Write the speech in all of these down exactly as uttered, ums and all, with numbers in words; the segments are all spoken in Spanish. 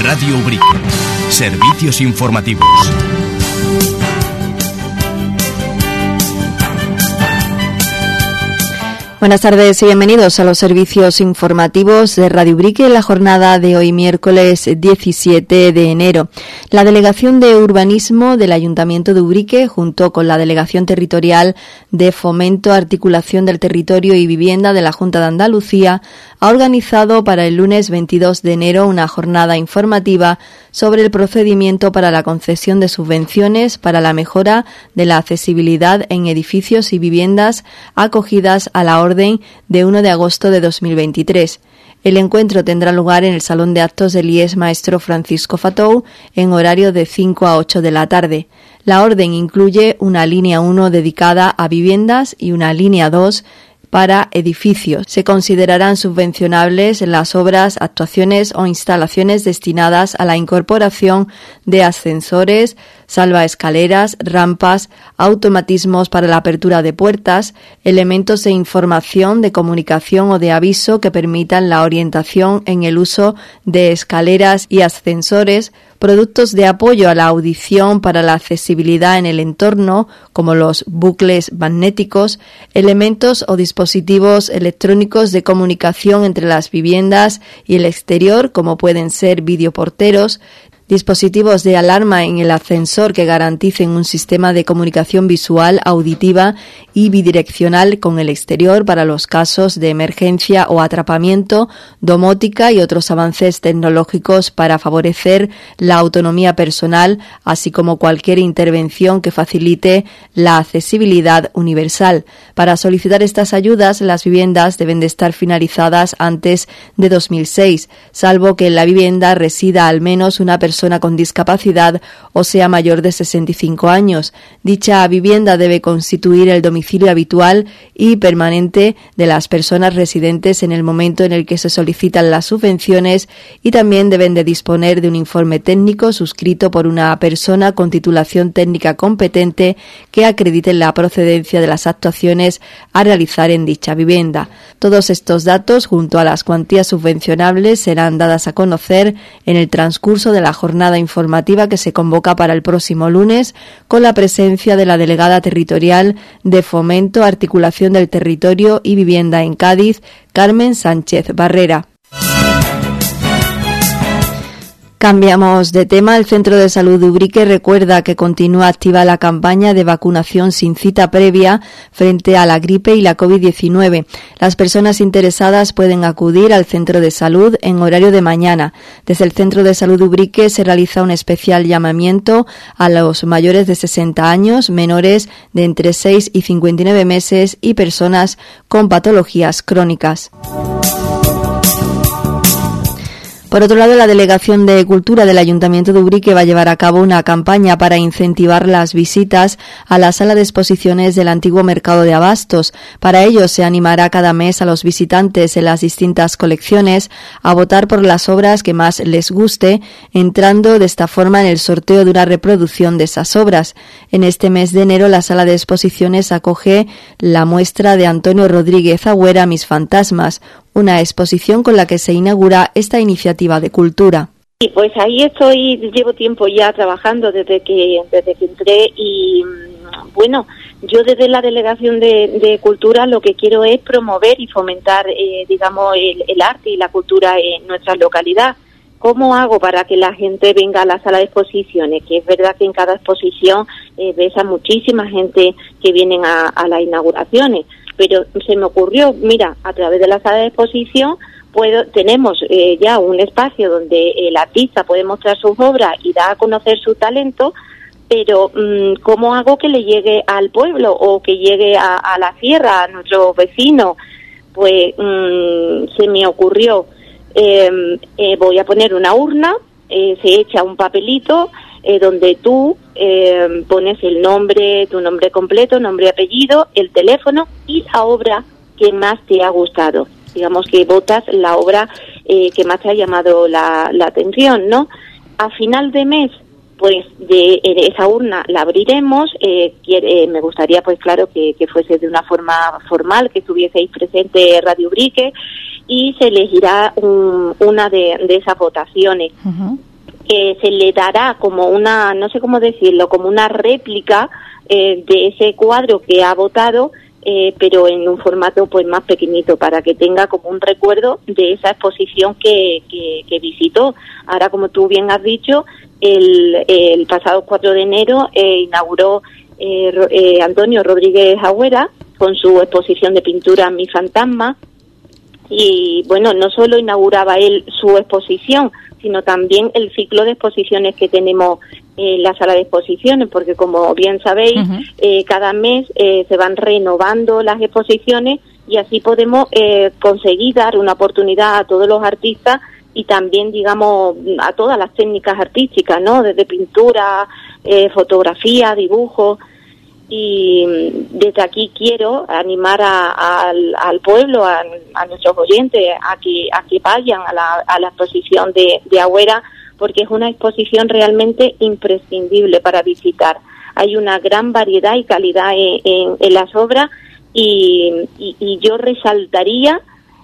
Radio Ubrique. Servicios informativos. Buenas tardes y bienvenidos a los servicios informativos de Radio Ubrique en la jornada de hoy, miércoles diecisiete de enero. La Delegación de Urbanismo del Ayuntamiento de Ubrique, junto con la Delegación Territorial de Fomento, Articulación del Territorio y Vivienda de la Junta de Andalucía, ha organizado para el lunes veintidós de enero una jornada informativa sobre el procedimiento para la concesión de subvenciones para la mejora de la accesibilidad en edificios y viviendas acogidas a la orden de uno de agosto de dos mil veintitrés. El encuentro tendrá lugar en el Salón de Actos del I E S Maestro Francisco Fatou en horario de cinco a ocho de la tarde. La orden incluye una línea uno dedicada a viviendas y una línea dos para edificios. Se considerarán subvencionables las obras, actuaciones o instalaciones destinadas a la incorporación de ascensores, salvaescaleras, rampas, automatismos para la apertura de puertas, elementos de información, de comunicación o de aviso que permitan la orientación en el uso de escaleras y ascensores, productos de apoyo a la audición para la accesibilidad en el entorno, como los bucles magnéticos, elementos o dispositivos electrónicos de comunicación entre las viviendas y el exterior, como pueden ser videoporteros, dispositivos de alarma en el ascensor que garanticen un sistema de comunicación visual, auditiva y bidireccional con el exterior para los casos de emergencia o atrapamiento, domótica y otros avances tecnológicos para favorecer la autonomía personal, así como cualquier intervención que facilite la accesibilidad universal. Para solicitar estas ayudas, las viviendas deben de estar finalizadas antes de dos mil seis, salvo que en la vivienda resida al menos una persona persona con discapacidad o sea mayor de sesenta y cinco años. Dicha vivienda debe constituir el domicilio habitual y permanente de las personas residentes en el momento en el que se solicitan las subvenciones y también deben de disponer de un informe técnico suscrito por una persona con titulación técnica competente que acredite la procedencia de las actuaciones a realizar en dicha vivienda. Todos estos datos, junto a las cuantías subvencionables, serán dadas a conocer en el transcurso de la jornada informativa que se convoca para el próximo lunes con la presencia de la delegada territorial de Fomento, Articulación del Territorio y Vivienda en Cádiz, Carmen Sánchez Barrera. Cambiamos de tema. El Centro de Salud de Ubrique recuerda que continúa activa la campaña de vacunación sin cita previa frente a la gripe y la covid diecinueve. Las personas interesadas pueden acudir al centro de salud en horario de mañana. Desde el Centro de Salud de Ubrique se realiza un especial llamamiento a los mayores de sesenta años, menores de entre seis y cincuenta y nueve meses y personas con patologías crónicas. Por otro lado, la Delegación de Cultura del Ayuntamiento de Ubrique va a llevar a cabo una campaña para incentivar las visitas a la sala de exposiciones del antiguo mercado de abastos. Para ello, se animará cada mes a los visitantes en las distintas colecciones a votar por las obras que más les guste, entrando de esta forma en el sorteo de una reproducción de esas obras. En este mes de enero, la sala de exposiciones acoge la muestra de Antonio Rodríguez Agüera, Mis Fantasmas, una exposición con la que se inaugura esta iniciativa de cultura. Sí, pues ahí estoy, llevo tiempo ya trabajando desde que desde que entré y bueno, yo desde la Delegación de, de Cultura lo que quiero es promover y fomentar, eh, digamos, el, el arte y la cultura en nuestra localidad. ¿Cómo hago para que la gente venga a la sala de exposiciones? Que es verdad que en cada exposición eh, ves a muchísima gente que vienen a, a las inauguraciones. Pero se me ocurrió, mira, a través de la sala de exposición puedo, tenemos eh, ya un espacio donde el artista puede mostrar sus obras y dar a conocer su talento, pero mmm, ¿cómo hago que le llegue al pueblo o que llegue a, a la sierra, a nuestros vecinos? Pues mmm, se me ocurrió, eh, eh, voy a poner una urna, eh, se echa un papelito eh, donde tú eh, pones el nombre, tu nombre completo, nombre y apellido, el teléfono y la obra que más te ha gustado. Digamos que votas la obra eh, que más te ha llamado la, la atención, ¿no? A final de mes, pues de, de esa urna la abriremos. Eh, quiere, eh, me gustaría, pues claro, que, que fuese de una forma formal, que estuvieseis presente Radio Ubrique, y se elegirá un, una de, de esas votaciones. Uh-huh. eh, se le dará como una, no sé cómo decirlo, como una réplica eh, de ese cuadro que ha votado, eh, pero en un formato pues más pequeñito, para que tenga como un recuerdo de esa exposición que, que, que visitó. Ahora, como tú bien has dicho, el, el pasado cuatro de enero eh, inauguró eh, eh, Antonio Rodríguez Agüera con su exposición de pintura Mi Fantasma. Y bueno, no solo inauguraba él su exposición, sino también el ciclo de exposiciones que tenemos en la sala de exposiciones, porque como bien sabéis, uh-huh. eh, cada mes eh, se van renovando las exposiciones y así podemos eh, conseguir dar una oportunidad a todos los artistas y también, digamos, a todas las técnicas artísticas, ¿no? Desde pintura, eh, fotografía, dibujo. Y desde aquí quiero animar a, a, al, al pueblo, a, a nuestros oyentes, a que a que vayan a la, a la exposición de, de Agüera, porque es una exposición realmente imprescindible para visitar. Hay una gran variedad y calidad en, en, en las obras y, y, y yo resaltaría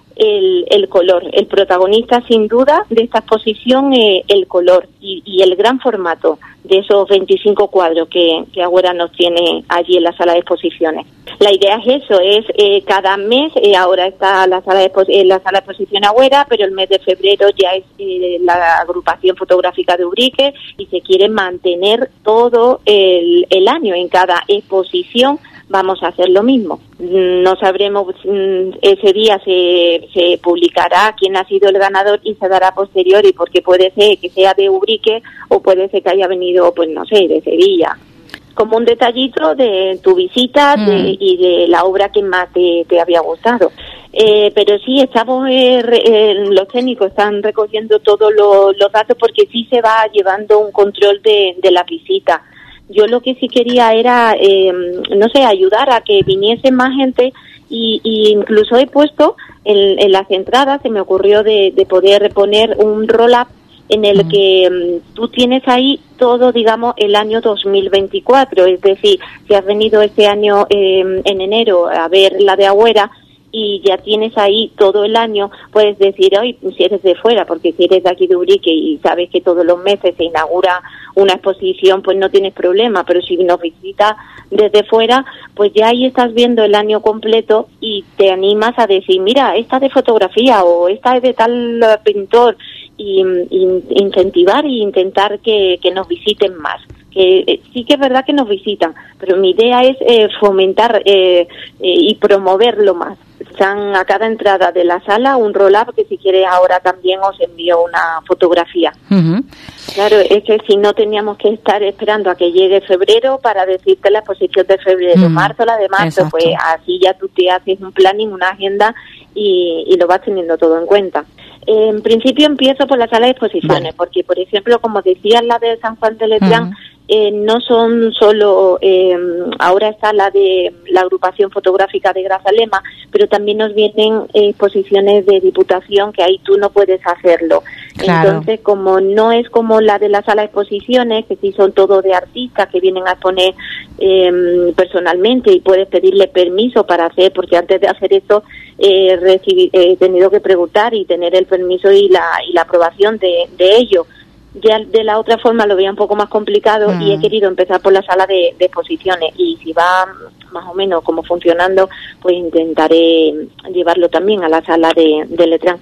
el, el color. El protagonista, sin duda, de esta exposición es el color y, y el gran formato de esos veinticinco cuadros que, que Agüera nos tiene allí en la sala de exposiciones. La idea es eso, es eh, cada mes, eh, ahora está la sala de eh, la sala de exposición Agüera, pero el mes de febrero ya es eh, la agrupación fotográfica de Ubrique y se quiere mantener todo el, el año. En cada exposición vamos a hacer lo mismo. No sabremos, ese día se, se publicará quién ha sido el ganador y se dará posteriori, porque puede ser que sea de Ubrique o puede ser que haya venido, pues no sé, de Sevilla. Como un detallito de tu visita mm. de, y de la obra que más te, te había gustado. Eh, pero sí, estamos, eh, re, eh, los técnicos están recogiendo todos los, los datos porque sí se va llevando un control de, de la visita. Yo lo que sí quería era, eh, no sé, ayudar a que viniese más gente y, y incluso he puesto en, en las entradas, se me ocurrió de, de poder poner un roll-up en el uh-huh. que um, tú tienes ahí todo, digamos, el año dos mil veinticuatro. Es decir, si has venido este año eh, en enero a ver la de Agüera y ya tienes ahí todo el año, puedes decir, hoy si eres de fuera, porque si eres de aquí de Ubrique y sabes que todos los meses se inaugura una exposición, pues no tienes problema, pero si nos visitas desde fuera, pues ya ahí estás viendo el año completo y te animas a decir, mira, esta es de fotografía o esta es de tal pintor, y, y incentivar e intentar que, que nos visiten más. Que eh, sí que es verdad que nos visitan, pero mi idea es eh, fomentar eh, eh, y promoverlo más. Están a cada entrada de la sala un roll-up que si quieres ahora también os envío una fotografía. Uh-huh. Claro, es que si no teníamos que estar esperando a que llegue febrero para decirte la exposición de febrero, uh-huh. marzo, la de marzo, exacto. Pues así ya tú te haces un planning, una agenda y, y lo vas teniendo todo en cuenta. En principio empiezo por la sala de exposiciones, vale. Porque por ejemplo, como decías, la de San Juan de Letrán, uh-huh. Eh, no son solo, eh, ahora está la de la agrupación fotográfica de Grazalema, pero también nos vienen eh, exposiciones de Diputación que ahí tú no puedes hacerlo. Claro. Entonces, como no es como la de la sala de exposiciones, que sí son todo de artistas que vienen a exponer eh, personalmente y puedes pedirle permiso para hacer, porque antes de hacer esto eh, recibí, eh, he tenido que preguntar y tener el permiso y la, y la aprobación de, de ello. Ya de la otra forma lo veía un poco más complicado mm. y he querido empezar por la sala de, de exposiciones y si va más o menos como funcionando, pues intentaré llevarlo también a la sala de, de Letrán.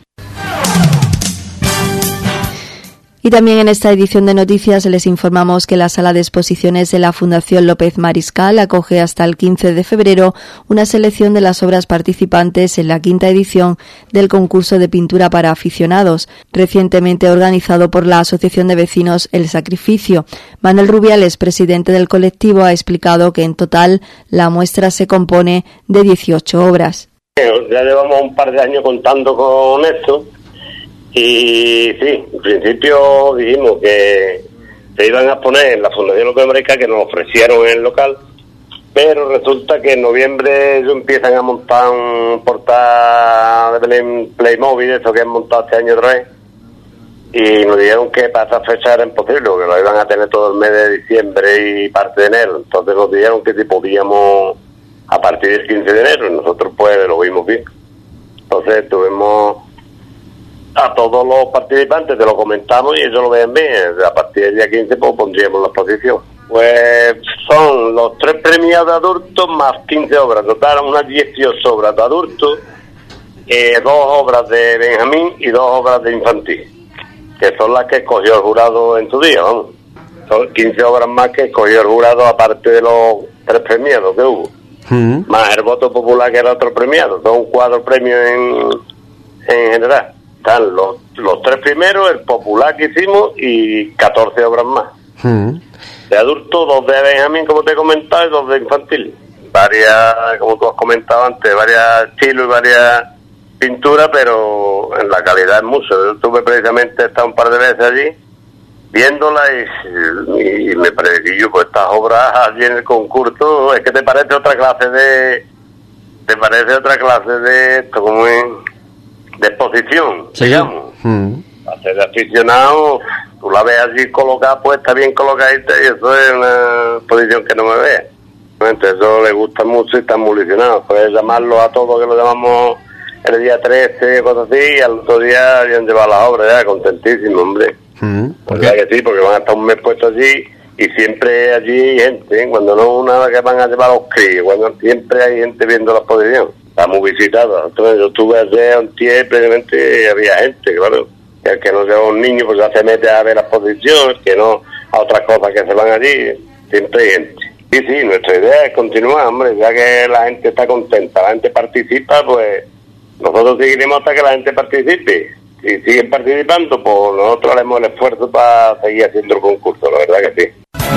Y también en esta edición de noticias les informamos que la sala de exposiciones de la Fundación López Mariscal acoge hasta el quince de febrero una selección de las obras participantes en la quinta edición del concurso de pintura para aficionados, recientemente organizado por la Asociación de Vecinos El Sacrificio. Manuel Rubiales, presidente del colectivo, ha explicado que en total la muestra se compone de dieciocho obras. Ya llevamos un par de años contando con esto. Y sí, en principio dijimos que se iban a poner en la Fundación López Mariscal, que nos ofrecieron en el local, pero resulta que en noviembre ellos empiezan a montar un portal de Playmobil, eso que han montado este año otra vez, y nos dijeron que para esa fecha era imposible, porque lo iban a tener todo el mes de diciembre y parte de enero. Entonces nos dijeron que si podíamos a partir del quince de enero, y nosotros pues lo vimos bien. Entonces tuvimos a todos los participantes te lo comentamos y ellos lo ven bien. A partir del día quince pues pondríamos la exposición. Pues son los tres premiados de adultos más quince obras, total unas dieciocho obras de adultos, eh, dos obras de Benjamín y dos obras de infantil, que son las que escogió el jurado en su día, vamos. Son quince obras más que escogió el jurado, aparte de los tres premiados que hubo. Uh-huh. Más el voto popular, que era otro premiado. Son cuatro premios en, en general. Están los, los tres primeros, el popular que hicimos y catorce obras más. Uh-huh. De adultos, dos de Benjamín, como te he comentado, y dos de infantil. Varias, como tú has comentado antes, varias estilos y varias pinturas, pero en la calidad es mucho. Yo estuve precisamente, he estado un par de veces allí, viéndola y, y me pareció, yo, pues estas obras allí en el concurso, es que te parece otra clase de, te parece otra clase de esto, como en, de exposición, sí, digamos. Mm. Para ser aficionado, tú la ves allí colocada, pues está bien colocadita, y eso es una exposición que no me ve. Entonces eso le gusta mucho y están muy ilusionados. Puedes llamarlo a todos, que lo llamamos el día trece, cosas así, y al otro día habían llevado las obras ya, contentísimo, hombre. Uh-huh. ¿Verdad que sí? Porque van a estar un mes puestos allí y siempre allí hay gente, ¿eh? Cuando no una que van a llevar los críos, cuando siempre hay gente viendo la exposición. Está muy visitada. Entonces yo estuve allí un tiempo, previamente había gente, claro. El que no lleva un niño pues ya se mete a ver la exposición, el que no a otras cosas que se van allí, siempre hay gente. Y sí, nuestra idea es continuar, hombre, ya que la gente está contenta, la gente participa, pues nosotros seguiremos hasta que la gente participe. Si siguen participando, pues nosotros haremos el esfuerzo para seguir haciendo el concurso, la verdad que sí.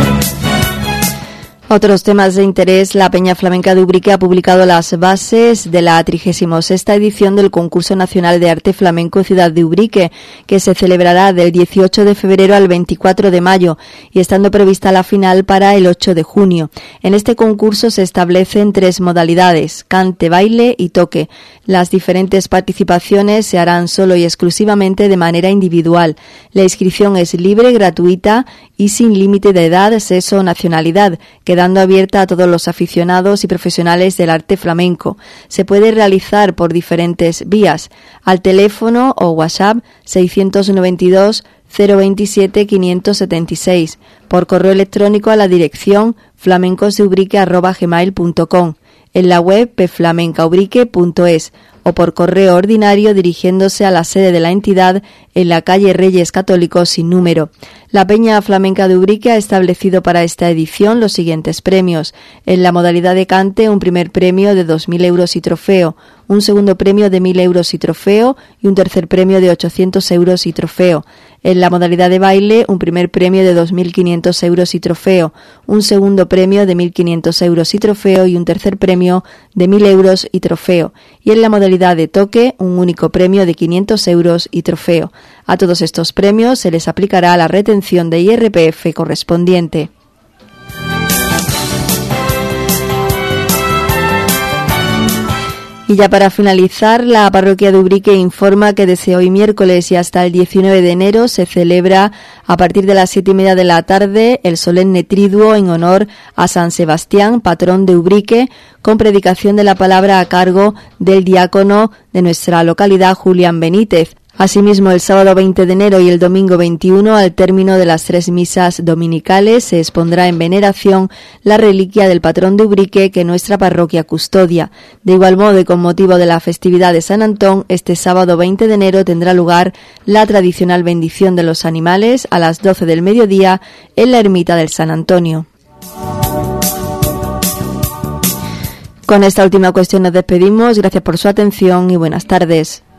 Otros temas de interés. La Peña Flamenca de Ubrique ha publicado las bases de la trigésima sexta edición del Concurso Nacional de Arte Flamenco Ciudad de Ubrique, que se celebrará del dieciocho de febrero al veinticuatro de mayo, y estando prevista la final para el ocho de junio. En este concurso se establecen tres modalidades: cante, baile y toque. Las diferentes participaciones se harán solo y exclusivamente de manera individual. La inscripción es libre, gratuita y sin límite de edad, sexo o nacionalidad, quedando abierta a todos los aficionados y profesionales del arte flamenco. Se puede realizar por diferentes vías: al teléfono o WhatsApp seiscientos noventa y dos, cero veintisiete, quinientos setenta y seis, por correo electrónico a la dirección flamencosdeubrique arroba gmail punto com, en la web pe flamenca ubrique punto es, o por correo ordinario dirigiéndose a la sede de la entidad en la calle Reyes Católicos sin número. La Peña Flamenca de Ubrique ha establecido para esta edición los siguientes premios: en la modalidad de cante, un primer premio de dos mil euros y trofeo, un segundo premio de mil euros y trofeo y un tercer premio de ochocientos euros y trofeo. En la modalidad de baile, un primer premio de dos mil quinientos euros y trofeo, un segundo premio de mil quinientos euros y trofeo y un tercer premio de mil euros y trofeo. Y en la modalidad de toque, un único premio de quinientos euros y trofeo. A todos estos premios se les aplicará la retención de I R P F correspondiente. Y ya para finalizar, la parroquia de Ubrique informa que desde hoy miércoles y hasta el diecinueve de enero se celebra a partir de las siete y media de la tarde el solemne triduo en honor a San Sebastián, patrón de Ubrique, con predicación de la palabra a cargo del diácono de nuestra localidad, Julián Benítez. Asimismo, el sábado veinte de enero y el domingo veintiuno, al término de las tres misas dominicales, se expondrá en veneración la reliquia del patrón de Ubrique que nuestra parroquia custodia. De igual modo, y con motivo de la festividad de San Antón, este sábado veinte de enero tendrá lugar la tradicional bendición de los animales a las doce del mediodía en la ermita del San Antonio. Con esta última cuestión nos despedimos. Gracias por su atención y buenas tardes.